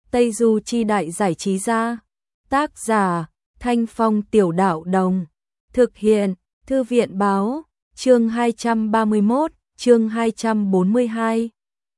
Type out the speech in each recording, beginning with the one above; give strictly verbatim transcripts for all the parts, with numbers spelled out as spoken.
Tây Du Chi Đại Giải Trí Gia. Tác giả Thanh Phong Tiểu Đạo Đồng. Thực hiện Thư viện Báo. Chương hai trăm ba mươi mốt, chương hai trăm bốn mươi hai.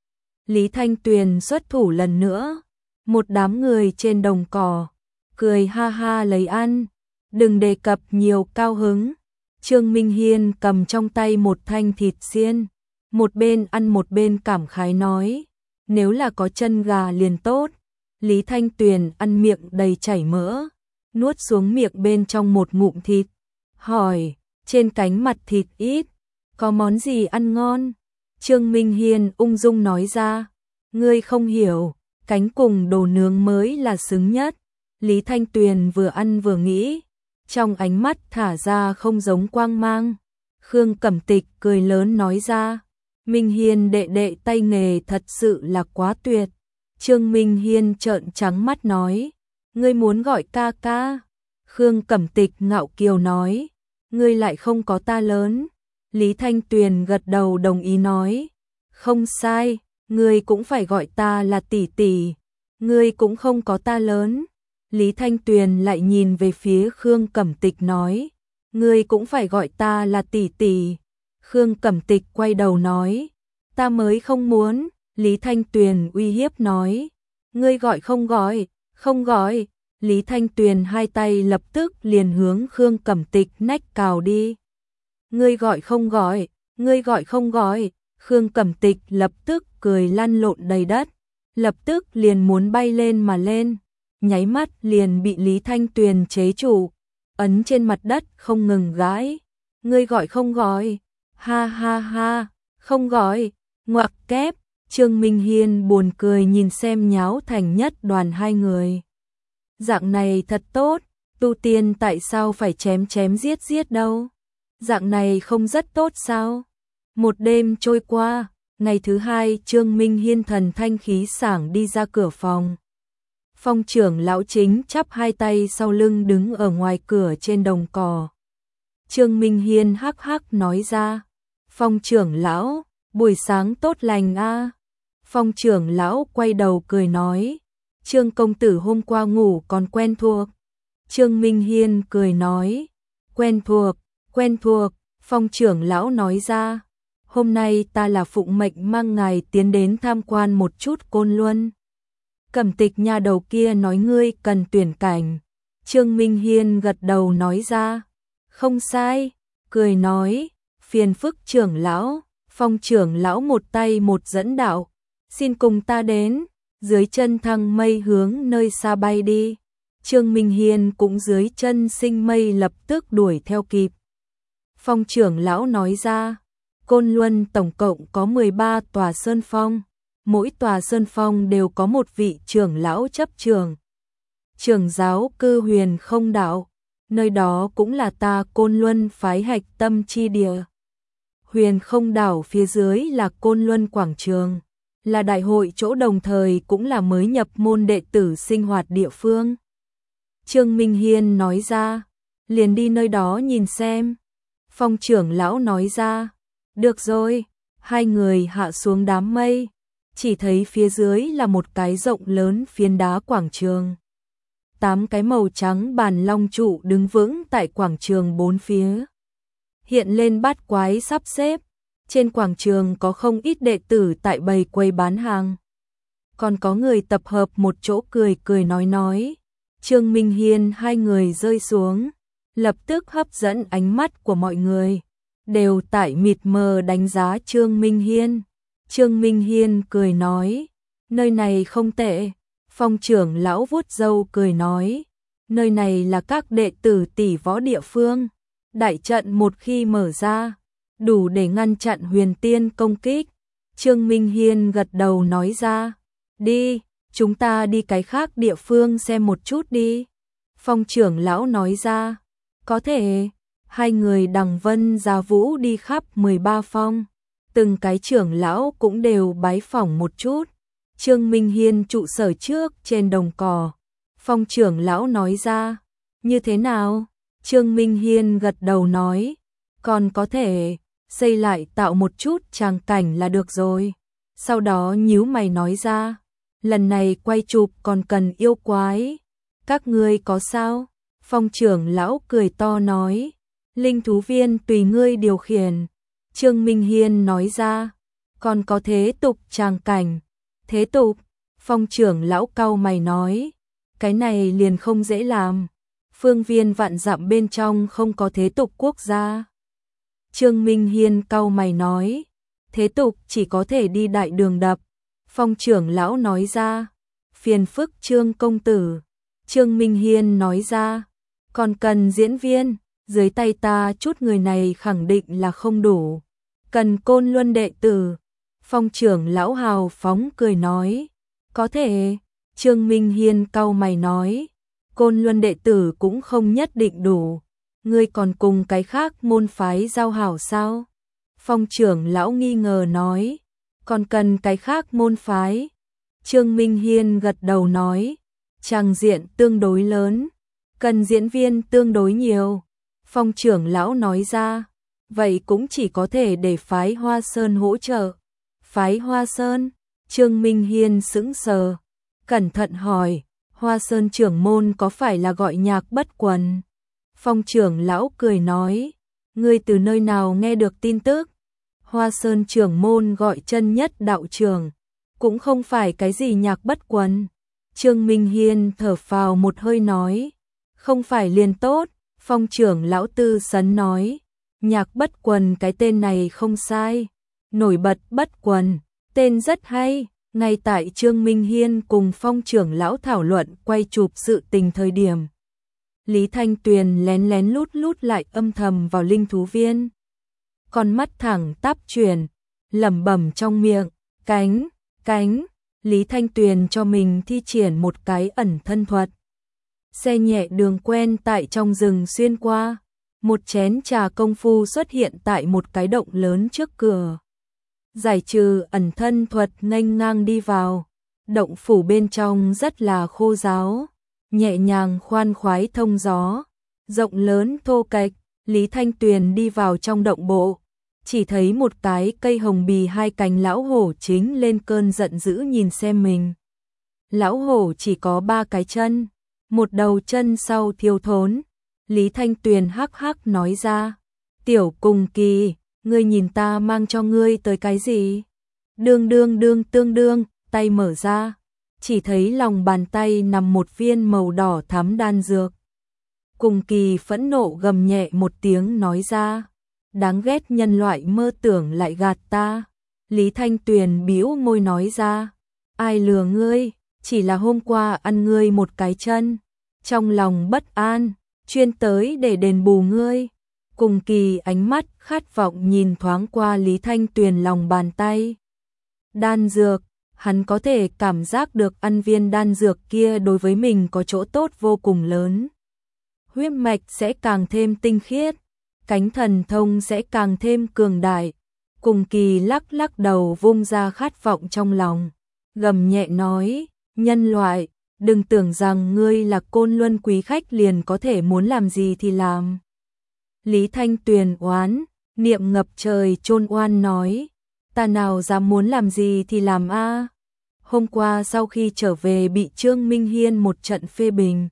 Lý Thanh Tuyền xuất thủ lần nữa. Một đám người trên đồng cỏ cười ha ha lấy ăn, đừng đề cập nhiều cao hứng. Trương Minh Hiên cầm trong tay một thanh thịt xiên, một bên ăn một bên cảm khái nói, nếu là có chân gà liền tốt. Lý Thanh Tuyền ăn miệng đầy chảy mỡ, nuốt xuống miệng bên trong một ngụm thịt, hỏi, trên cánh mặt thịt ít, có món gì ăn ngon? Trương Minh Hiên ung dung nói ra, ngươi không hiểu, cánh cùng đồ nướng mới là xứng nhất. Lý Thanh Tuyền vừa ăn vừa nghĩ, trong ánh mắt thả ra không giống quang mang. Khương Cẩm Tịch cười lớn nói ra, Minh Hiên đệ đệ tay nghề thật sự là quá tuyệt. Trương Minh Hiên trợn trắng mắt nói, ngươi muốn gọi ca ca. Khương Cẩm Tịch ngạo kiều nói, ngươi lại không có ta lớn. Lý Thanh Tuyền gật đầu đồng ý nói, không sai, ngươi cũng phải gọi ta là tỷ tỷ, ngươi cũng không có ta lớn. Lý Thanh Tuyền lại nhìn về phía Khương Cẩm Tịch nói, ngươi cũng phải gọi ta là tỷ tỷ. Khương Cẩm Tịch quay đầu nói, ta mới không muốn. Lý Thanh Tuyền uy hiếp nói, ngươi gọi không gọi, không gọi. Lý Thanh Tuyền hai tay lập tức liền hướng Khương Cẩm Tịch nách cào đi. Ngươi gọi không gọi, ngươi gọi không gọi. Khương Cẩm Tịch lập tức cười lăn lộn đầy đất, lập tức liền muốn bay lên mà lên, nháy mắt liền bị Lý Thanh Tuyền chế trụ, ấn trên mặt đất không ngừng gãi. Ngươi gọi không gọi, ha ha ha, không gọi, ngoặc kép. Trương Minh Hiên buồn cười nhìn xem nháo thành nhất đoàn hai người. Dạng này thật tốt, tu tiên tại sao phải chém chém giết giết đâu? Dạng này không rất tốt sao? Một đêm trôi qua, ngày thứ hai Trương Minh Hiên thần thanh khí sảng đi ra cửa phòng. Phong trưởng lão chính chắp hai tay sau lưng đứng ở ngoài cửa trên đồng cỏ. Trương Minh Hiên hắc hắc nói ra, Phong trưởng lão, buổi sáng tốt lành a. Phong trưởng lão quay đầu cười nói, Trương công tử hôm qua ngủ còn quen thuộc. Trương Minh Hiên cười nói, quen thuộc, quen thuộc. Phong trưởng lão nói ra, hôm nay ta là phụng mệnh mang ngài tiến đến tham quan một chút Côn Luân. Cẩm Tịch nhà đầu kia nói ngươi cần tuyển cảnh. Trương Minh Hiên gật đầu nói ra, không sai, cười nói, phiền phức trưởng lão. Phong trưởng lão một tay một dẫn đạo, xin cùng ta đến. Dưới chân thăng mây hướng nơi xa bay đi. Trương Minh Hiên cũng dưới chân sinh mây lập tức đuổi theo kịp. Phong trưởng lão nói ra, Côn Luân tổng cộng có mười ba tòa sơn phong, mỗi tòa sơn phong đều có một vị trưởng lão chấp trường. Trưởng giáo Cư Huyền Không Đạo, nơi đó cũng là ta Côn Luân phái hạch tâm chi địa. Huyền Không Đảo phía dưới là Côn Luân Quảng Trường, là đại hội chỗ đồng thời cũng là mới nhập môn đệ tử sinh hoạt địa phương. Trương Minh Hiên nói ra, liền đi nơi đó nhìn xem. Phong trưởng lão nói ra, được rồi. Hai người hạ xuống đám mây, chỉ thấy phía dưới là một cái rộng lớn phiến đá quảng trường. Tám cái màu trắng bàn long trụ đứng vững tại quảng trường bốn phía, hiện lên bát quái sắp xếp. Trên quảng trường có không ít đệ tử tại bày quầy bán hàng, còn có người tập hợp một chỗ cười cười nói nói. Trương Minh Hiên hai người rơi xuống, lập tức hấp dẫn ánh mắt của mọi người, đều tại mịt mờ đánh giá Trương Minh Hiên. Trương Minh Hiên cười nói, nơi này không tệ. Phong trưởng lão vuốt râu cười nói, nơi này là các đệ tử tỷ võ địa phương. Đại trận một khi mở ra, đủ để ngăn chặn huyền tiên công kích. Trương Minh Hiên gật đầu nói ra, đi, chúng ta đi cái khác địa phương xem một chút đi. Phong trưởng lão nói ra, có thể. Hai người Đằng Vân Gia Vũ đi khắp mười ba phong, từng cái trưởng lão cũng đều bái phỏng một chút. Trương Minh Hiên trụ sở trước trên đồng cỏ. Phong trưởng lão nói ra, như thế nào? Trương Minh Hiên gật đầu nói, còn có thể xây lại tạo một chút tràng cảnh là được rồi. Sau đó nhíu mày nói ra, lần này quay chụp còn cần yêu quái. Các ngươi có sao? Phong trưởng lão cười to nói, linh thú viên tùy ngươi điều khiển. Trương Minh Hiên nói ra, còn có thế tục tràng cảnh. Thế tục? Phong trưởng lão cau mày nói, cái này liền không dễ làm. Phương viên vạn dặm bên trong không có thế tục quốc gia. Trương Minh Hiên cau mày nói, thế tục chỉ có thể đi đại đường đập. Phong trưởng lão nói ra, phiền phức Trương công tử. Trương Minh Hiên nói ra, còn cần diễn viên, dưới tay ta chút người này khẳng định là không đủ. Cần Côn Luân đệ tử. Phong trưởng lão hào phóng cười nói, có thể. Trương Minh Hiên cau mày nói, Côn Luân đệ tử cũng không nhất định đủ. Ngươi còn cùng cái khác môn phái giao hảo sao? Phong trưởng lão nghi ngờ nói, còn cần cái khác môn phái. Trương Minh Hiên gật đầu nói, tràng diện tương đối lớn, cần diễn viên tương đối nhiều. Phong trưởng lão nói ra, vậy cũng chỉ có thể để phái Hoa Sơn hỗ trợ. Phái Hoa Sơn? Trương Minh Hiên sững sờ, cẩn thận hỏi, Hoa Sơn trưởng môn có phải là gọi Nhạc Bất Quần? Phong trưởng lão cười nói, ngươi từ nơi nào nghe được tin tức? Hoa Sơn trưởng môn gọi Chân Nhất đạo trưởng, cũng không phải cái gì Nhạc Bất Quần. Trương Minh Hiên thở phào một hơi nói, không phải liền tốt. Phong trưởng lão tư sấn nói, Nhạc Bất Quần cái tên này không sai, nổi bật bất quần, tên rất hay. Ngay tại Trương Minh Hiên cùng Phong trưởng lão thảo luận quay chụp sự tình thời điểm, Lý Thanh Tuyền lén lén lút lút lại âm thầm vào linh thú viên. Con mắt thẳng tắp chuyển, lẩm bẩm trong miệng, cánh, cánh. Lý Thanh Tuyền cho mình thi triển một cái ẩn thân thuật. Xe nhẹ đường quen tại trong rừng xuyên qua, một chén trà công phu xuất hiện tại một cái động lớn trước cửa. Giải trừ ẩn thân thuật nghênh ngang đi vào, động phủ bên trong rất là khô ráo, nhẹ nhàng khoan khoái thông gió, rộng lớn thô kệch. Lý Thanh Tuyền đi vào trong động bộ, chỉ thấy một cái cây hồng bì hai cánh lão hổ chính lên cơn giận dữ nhìn xem mình. Lão hổ chỉ có ba cái chân, một đầu chân sau thiếu thốn. Lý Thanh Tuyền hắc hắc nói ra, tiểu cùng kỳ, ngươi nhìn ta mang cho ngươi tới cái gì? Đương đương đương tương đương, tay mở ra, chỉ thấy lòng bàn tay nằm một viên màu đỏ thắm đan dược. Cùng kỳ phẫn nộ gầm nhẹ một tiếng nói ra, đáng ghét nhân loại mơ tưởng lại gạt ta. Lý Thanh Tuyền bĩu môi nói ra, ai lừa ngươi, chỉ là hôm qua ăn ngươi một cái chân, trong lòng bất an, chuyên tới để đền bù ngươi. Cùng kỳ ánh mắt khát vọng nhìn thoáng qua Lý Thanh Tuyền lòng bàn tay. Đan dược, hắn có thể cảm giác được ăn viên đan dược kia đối với mình có chỗ tốt vô cùng lớn. Huyết mạch sẽ càng thêm tinh khiết, cánh thần thông sẽ càng thêm cường đại. Cùng kỳ lắc lắc đầu vung ra khát vọng trong lòng, gầm nhẹ nói, nhân loại, đừng tưởng rằng ngươi là Côn Luân quý khách liền có thể muốn làm gì thì làm. Lý Thanh Tuyền oán, niệm ngập trời chôn oan nói, ta nào dám muốn làm gì thì làm a. Hôm qua sau khi trở về bị Trương Minh Hiên một trận phê bình,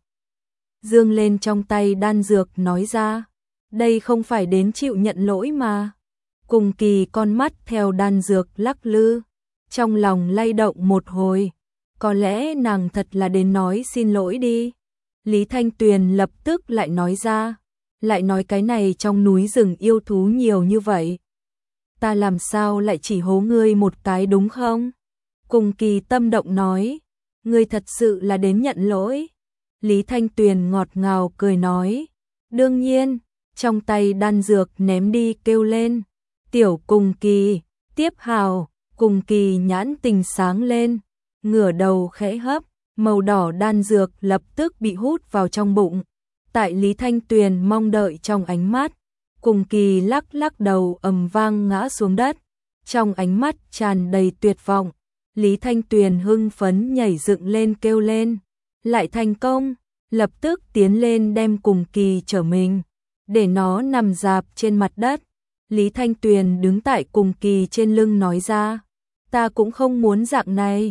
dương lên trong tay đan dược nói ra, đây không phải đến chịu nhận lỗi mà. Cùng kỳ con mắt theo đan dược lắc lư, trong lòng lay động một hồi, có lẽ nàng thật là đến nói xin lỗi đi. Lý Thanh Tuyền lập tức lại nói ra, lại nói cái này trong núi rừng yêu thú nhiều như vậy, ta làm sao lại chỉ hố ngươi một cái đúng không? Cùng kỳ tâm động nói, ngươi thật sự là đến nhận lỗi. Lý Thanh Tuyền ngọt ngào cười nói, đương nhiên. Trong tay đan dược ném đi kêu lên, tiểu cùng kỳ, tiếp hào. Cùng kỳ nhãn tình sáng lên, ngửa đầu khẽ hấp, màu đỏ đan dược lập tức bị hút vào trong bụng. Tại Lý Thanh Tuyền mong đợi trong ánh mắt, cùng kỳ lắc lắc đầu ầm vang ngã xuống đất, trong ánh mắt tràn đầy tuyệt vọng. Lý Thanh Tuyền hưng phấn nhảy dựng lên kêu lên, lại thành công, lập tức tiến lên đem cùng kỳ trở mình, để nó nằm rạp trên mặt đất. Lý Thanh Tuyền đứng tại cùng kỳ trên lưng nói ra, ta cũng không muốn dạng này.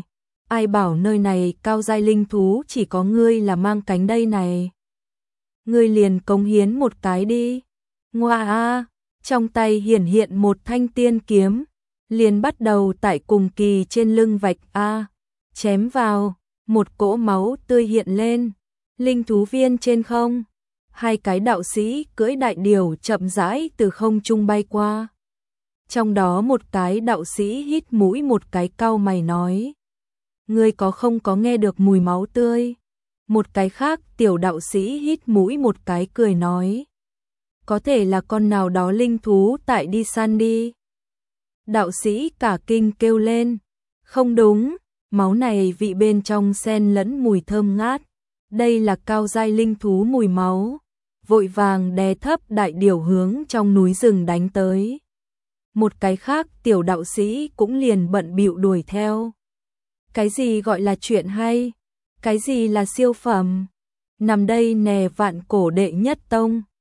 ai bảo nơi này cao giai linh thú chỉ có ngươi là mang cánh đây này. Ngươi liền cống hiến một cái đi. Ngoa a, trong tay hiển hiện một thanh tiên kiếm, liền bắt đầu tại cùng kỳ trên lưng vạch a, chém vào, một cỗ máu tươi hiện lên. Linh thú viên trên không, hai cái đạo sĩ cưỡi đại điểu chậm rãi từ không trung bay qua. Trong đó một cái đạo sĩ hít mũi một cái cau mày nói: ngươi có không có nghe được mùi máu tươi? Một cái khác tiểu đạo sĩ hít mũi một cái cười nói: có thể là con nào đó linh thú tại đi săn đi. Đạo sĩ cả kinh kêu lên: không đúng, máu này vị bên trong xen lẫn mùi thơm ngát, đây là cao giai linh thú mùi máu. Vội vàng đè thấp đại điểu hướng trong núi rừng đánh tới. Một cái khác tiểu đạo sĩ cũng liền bận bịu đuổi theo. Cái gì gọi là chuyện hay? Cái gì là siêu phẩm? Nằm đây nè vạn cổ đệ nhất tông,